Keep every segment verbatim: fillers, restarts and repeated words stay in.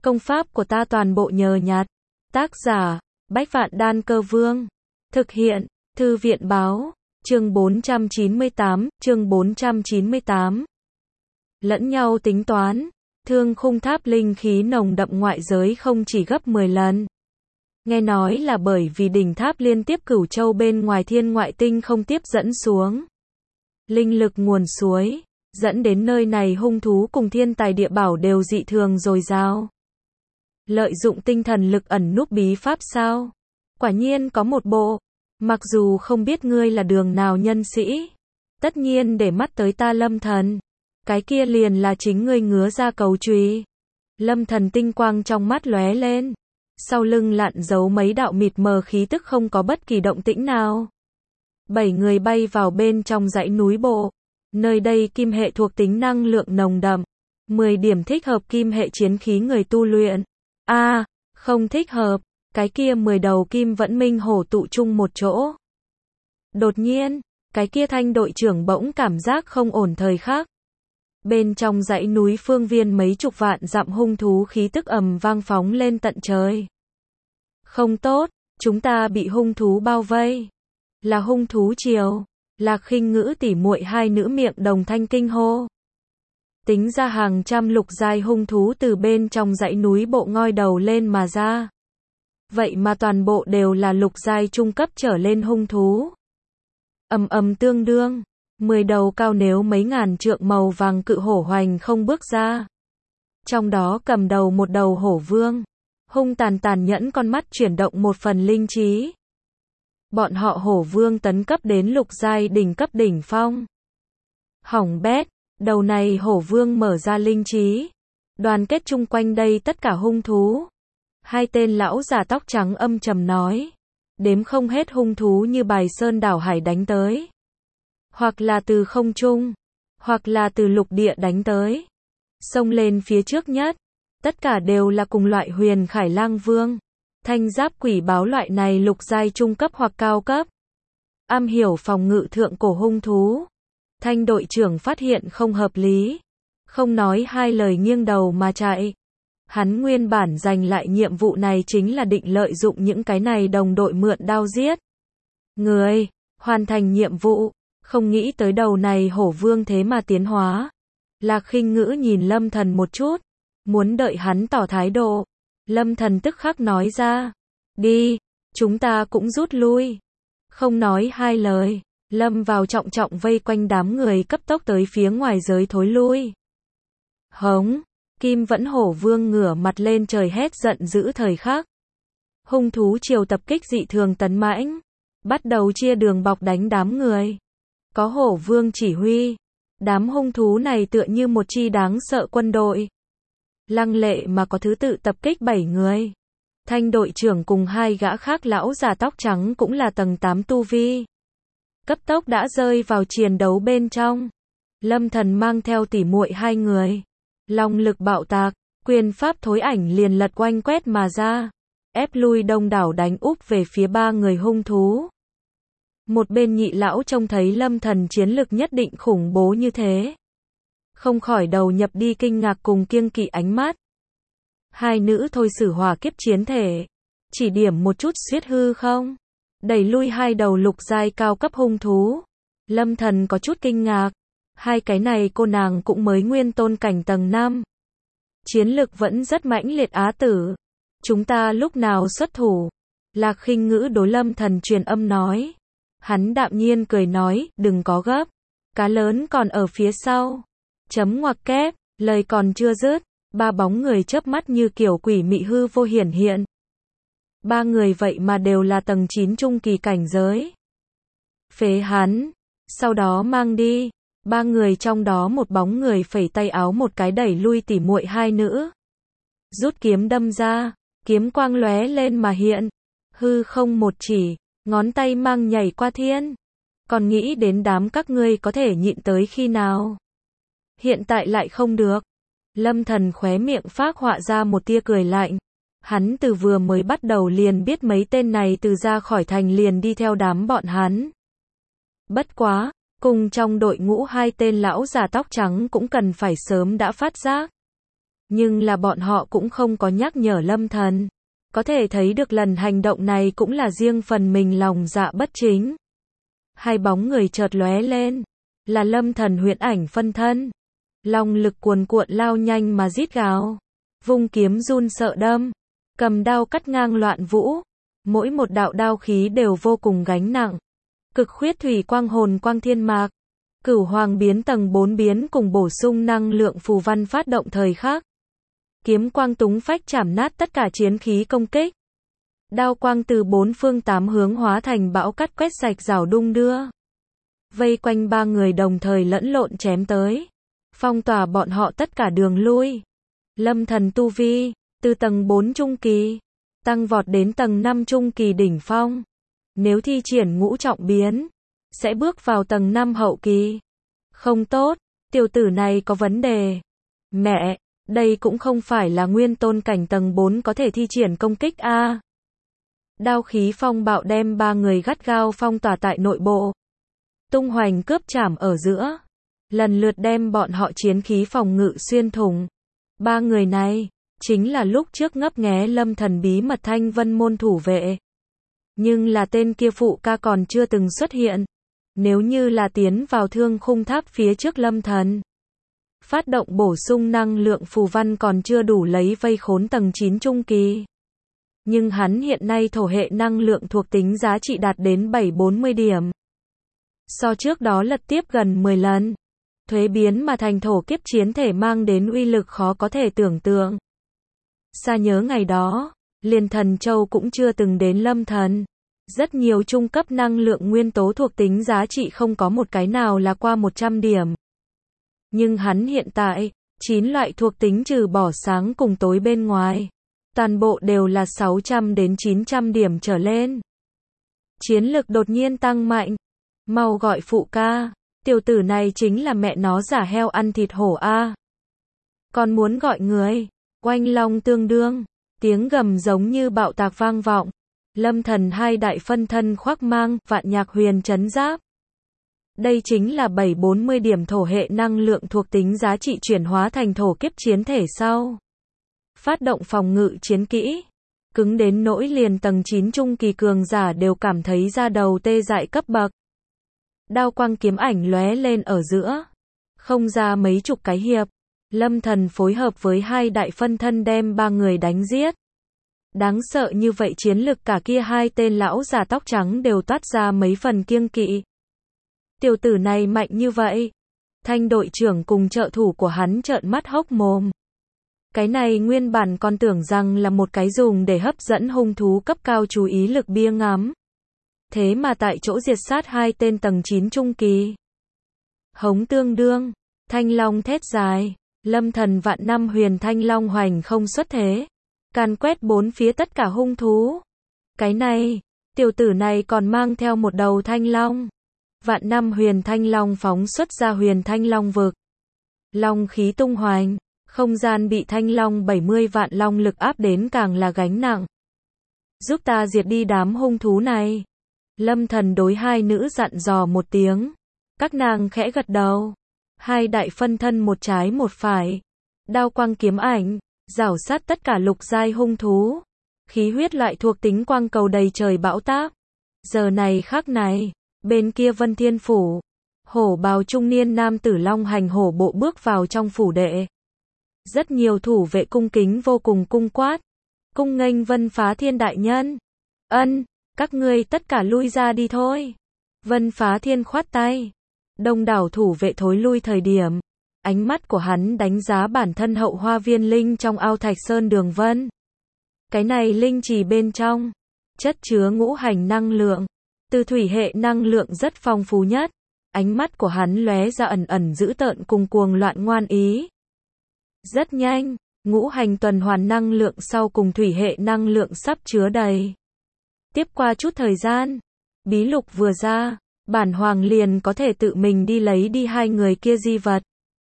Công pháp của ta toàn bộ nhờ nhặt. Tác giả, Bách Vạn Đan Cơ Vương. Thực hiện, Thư viện Báo. Chương bốn trăm chín mươi tám, chương bốn trăm chín mươi tám. Lẫn nhau tính toán, Thương Khung Tháp linh khí nồng đậm ngoại giới không chỉ gấp mười lần. Nghe nói là bởi vì đỉnh tháp liên tiếp cửu châu bên ngoài thiên ngoại tinh không tiếp dẫn xuống linh lực nguồn suối, dẫn đến nơi này hung thú cùng thiên tài địa bảo đều dị thường dồi dào. Lợi dụng tinh thần lực ẩn núp bí pháp sao? Quả nhiên có một bộ. Mặc dù không biết ngươi là đường nào nhân sĩ, tất nhiên để mắt tới ta Lâm Thần. Cái kia liền là chính ngươi ngứa ra cầu chùy. Lâm Thần tinh quang trong mắt lóe lên. Sau lưng lặn giấu mấy đạo mịt mờ khí tức không có bất kỳ động tĩnh nào. Bảy người bay vào bên trong dãy núi bộ. Nơi đây kim hệ thuộc tính năng lượng nồng đậm. mười điểm thích hợp kim hệ chiến khí người tu luyện. A, à, không thích hợp. Cái kia mười đầu kim vẫn minh hổ tụ chung một chỗ. Đột nhiên, cái kia Thanh đội trưởng bỗng cảm giác không ổn thời khắc. Bên trong dãy núi phương viên mấy chục vạn dặm hung thú khí tức ầm vang phóng lên tận trời. Không tốt, chúng ta bị hung thú bao vây. Là hung thú triều. Lạc Khinh Ngữ tỉ muội hai nữ miệng đồng thanh kinh hô. Tính ra hàng trăm lục giai hung thú từ bên trong dãy núi bộ ngoi đầu lên mà ra. Vậy mà toàn bộ đều là lục giai trung cấp trở lên hung thú. Ầm ầm tương đương, mười đầu cao nếu mấy ngàn trượng màu vàng cự hổ hoành không bước ra. Trong đó cầm đầu một đầu hổ vương, hung tàn tàn nhẫn con mắt chuyển động một phần linh trí. Bọn họ hổ vương tấn cấp đến lục giai đỉnh cấp đỉnh phong. Hỏng bét, đầu này hổ vương mở ra linh trí, đoàn kết chung quanh đây tất cả hung thú. Hai tên lão già tóc trắng âm trầm nói. Đếm không hết hung thú như bài sơn đảo hải đánh tới. Hoặc là từ không trung, hoặc là từ lục địa đánh tới. Xông lên phía trước nhất. Tất cả đều là cùng loại huyền khải lang vương. Thanh giáp quỷ báo loại này lục giai trung cấp hoặc cao cấp. Am hiểu phòng ngự thượng cổ hung thú. Thanh đội trưởng phát hiện không hợp lý. Không nói hai lời nghiêng đầu mà chạy. Hắn nguyên bản giành lại nhiệm vụ này chính là định lợi dụng những cái này đồng đội mượn đao giết người, hoàn thành nhiệm vụ, không nghĩ tới đầu này hổ vương thế mà tiến hóa. Lạc Khinh Ngữ nhìn Lâm Thần một chút, muốn đợi hắn tỏ thái độ. Lâm Thần tức khắc nói ra, đi, chúng ta cũng rút lui. Không nói hai lời, Lâm vào trọng trọng vây quanh đám người cấp tốc tới phía ngoài giới thối lui. Hống! Kim vẫn hổ vương ngửa mặt lên trời hét giận dữ thời khắc. Hung thú triều tập kích dị thường tấn mãnh. Bắt đầu chia đường bọc đánh đám người. Có hổ vương chỉ huy. Đám hung thú này tựa như một chi đáng sợ quân đội. Lăng lệ mà có thứ tự tập kích bảy người. Thanh đội trưởng cùng hai gã khác lão già tóc trắng cũng là tầng tám tu vi. Cấp tốc đã rơi vào chiến đấu bên trong. Lâm Thần mang theo tỉ muội hai người. Long lực bạo tạc, quyền pháp thối ảnh liền lật oanh quét mà ra, ép lui đông đảo đánh úp về phía ba người hung thú. Một bên nhị lão trông thấy Lâm Thần chiến lực nhất định khủng bố như thế, không khỏi đầu nhập đi kinh ngạc cùng kiêng kỵ ánh mắt. Hai nữ thôi sử hỏa kiếp chiến thể, chỉ điểm một chút suýt hư không, đẩy lui hai đầu lục giai cao cấp hung thú. Lâm Thần có chút kinh ngạc. Hai cái này cô nàng cũng mới nguyên tôn cảnh tầng năm. Chiến lực vẫn rất mãnh liệt á tử. Chúng ta lúc nào xuất thủ? Lạc Khinh Ngữ đối Lâm Thần truyền âm nói. Hắn đạm nhiên cười nói, đừng có gấp. Cá lớn còn ở phía sau. Chấm ngoặc kép, lời còn chưa dứt. Ba bóng người chớp mắt như kiểu quỷ mị hư vô hiển hiện. Ba người vậy mà đều là tầng chín trung kỳ cảnh giới. Phế hắn. Sau đó mang đi. Ba người trong đó một bóng người phẩy tay áo một cái đẩy lui tỉ muội hai nữ. Rút kiếm đâm ra, kiếm quang lóe lên mà hiện. Hư không một chỉ, ngón tay mang nhảy qua thiên. Còn nghĩ đến đám các ngươi có thể nhịn tới khi nào? Hiện tại lại không được. Lâm Thần khóe miệng phác họa ra một tia cười lạnh. Hắn từ vừa mới bắt đầu liền biết mấy tên này từ ra khỏi thành liền đi theo đám bọn hắn. Bất quá. Cùng trong đội ngũ hai tên lão già tóc trắng cũng cần phải sớm đã phát giác. Nhưng là bọn họ cũng không có nhắc nhở Lâm Thần. Có thể thấy được lần hành động này cũng là riêng phần mình lòng dạ bất chính. Hai bóng người chợt lóe lên, là Lâm Thần huyễn ảnh phân thân. Long lực cuồn cuộn lao nhanh mà rít gào, vung kiếm run sợ đâm, cầm đao cắt ngang loạn vũ, mỗi một đạo đao khí đều vô cùng gánh nặng. Cực khuyết thủy quang hồn quang thiên mạc, Cửu Hoàng biến tầng bốn biến cùng bổ sung năng lượng phù văn phát động thời khắc. Kiếm quang túng phách chảm nát tất cả chiến khí công kích. Đao quang từ bốn phương tám hướng hóa thành bão cắt quét sạch rào đung đưa. Vây quanh ba người đồng thời lẫn lộn chém tới, phong tỏa bọn họ tất cả đường lui. Lâm Thần tu vi, từ tầng bốn trung kỳ, tăng vọt đến tầng năm trung kỳ đỉnh phong. Nếu thi triển ngũ trọng biến, sẽ bước vào tầng năm hậu kỳ. Không tốt, tiểu tử này có vấn đề. Mẹ, đây cũng không phải là nguyên tôn cảnh tầng bốn có thể thi triển công kích a. Đao khí phong bạo đem ba người gắt gao phong tỏa tại nội bộ. Tung hoành cướp chảm ở giữa, lần lượt đem bọn họ chiến khí phòng ngự xuyên thủng. Ba người này, chính là lúc trước ngấp nghé Lâm Thần bí mật Thanh Vân môn thủ vệ. Nhưng là tên kia phụ ca còn chưa từng xuất hiện. Nếu như là tiến vào thương khung tháp phía trước Lâm Thần, phát động bổ sung năng lượng phù văn còn chưa đủ lấy vây khốn tầng chín trung kỳ. Nhưng hắn hiện nay thổ hệ năng lượng thuộc tính giá trị đạt đến bảy trăm bốn mươi điểm. So trước đó lật tiếp gần mười lần. Thuế biến mà thành thổ kiếp chiến thể mang đến uy lực khó có thể tưởng tượng. Xa nhớ ngày đó, liền Thần Châu cũng chưa từng đến Lâm Thần. Rất nhiều trung cấp năng lượng nguyên tố thuộc tính giá trị không có một cái nào là qua một trăm điểm. Nhưng hắn hiện tại, chín loại thuộc tính trừ bỏ sáng cùng tối bên ngoài, toàn bộ đều là sáu trăm đến chín trăm điểm trở lên. Chiến lực đột nhiên tăng mạnh. Mau gọi phụ ca, tiểu tử này chính là mẹ nó giả heo ăn thịt hổ a. Còn muốn gọi người, oanh long tương đương, tiếng gầm giống như bạo tạc vang vọng. Lâm Thần hai đại phân thân khoác mang, vạn nhạc huyền trấn giáp. Đây chính là bảy trăm bốn mươi điểm thổ hệ năng lượng thuộc tính giá trị chuyển hóa thành thổ kiếp chiến thể sau. Phát động phòng ngự chiến kỹ. Cứng đến nỗi liền tầng chín trung kỳ cường giả đều cảm thấy da đầu tê dại cấp bậc. Đao quang kiếm ảnh lóe lên ở giữa. Không ra mấy chục cái hiệp, Lâm Thần phối hợp với hai đại phân thân đem ba người đánh giết. Đáng sợ như vậy chiến lực cả kia hai tên lão già tóc trắng đều toát ra mấy phần kiêng kỵ. Tiểu tử này mạnh như vậy. Thanh đội trưởng cùng trợ thủ của hắn trợn mắt hốc mồm. Cái này nguyên bản còn tưởng rằng là một cái dùng để hấp dẫn hung thú cấp cao chú ý lực bia ngắm. Thế mà tại chỗ diệt sát hai tên tầng chín trung kỳ. Hống tương đương, thanh long thét dài, Lâm Thần vạn năm huyền thanh long hoành không xuất thế. Càn quét bốn phía tất cả hung thú. Cái này, tiểu tử này còn mang theo một đầu thanh long. Vạn năm huyền thanh long phóng xuất ra huyền thanh long vực. Long khí tung hoành, không gian bị thanh long bảy mươi vạn long lực áp đến càng là gánh nặng. Giúp ta diệt đi đám hung thú này. Lâm Thần đối hai nữ dặn dò một tiếng. Các nàng khẽ gật đầu. Hai đại phân thân một trái một phải. Đao quang kiếm ảnh, rảo sát tất cả lục giai hung thú. Khí huyết loại thuộc tính quang cầu đầy trời bão táp. Giờ này khắc này, bên kia Vân Thiên Phủ, hổ bào trung niên nam tử long hành hổ bộ bước vào trong phủ đệ. Rất nhiều thủ vệ cung kính vô cùng cung quát. Cung nghênh Vân Phá Thiên đại nhân. Ân, các ngươi tất cả lui ra đi thôi. Vân Phá Thiên khoát tay. Đông đảo thủ vệ thối lui thời điểm. Ánh mắt của hắn đánh giá bản thân hậu hoa viên linh trong ao Thạch Sơn Đường Vân. Cái này linh trì bên trong, chất chứa ngũ hành năng lượng. Từ thủy hệ năng lượng rất phong phú nhất. Ánh mắt của hắn lóe ra ẩn ẩn dữ tợn cùng cuồng loạn ngoan ý. Rất nhanh, ngũ hành tuần hoàn năng lượng sau cùng thủy hệ năng lượng sắp chứa đầy. Tiếp qua chút thời gian, bí lục vừa ra, bản hoàng liền có thể tự mình đi lấy đi hai người kia di vật.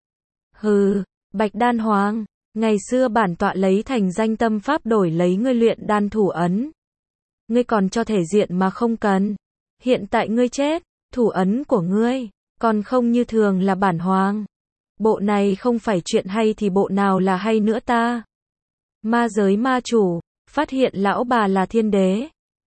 Hừ, Bạch Đan Hoàng, ngày xưa bản tọa lấy thành danh tâm pháp đổi lấy ngươi luyện đan thủ ấn. Ngươi còn cho thể diện mà không cần. Hiện tại ngươi chết, thủ ấn của ngươi, còn không như thường là bản hoàng. Bộ này không phải chuyện hay thì bộ nào là hay nữa ta? Ma giới ma chủ, phát hiện lão bà là thiên đế.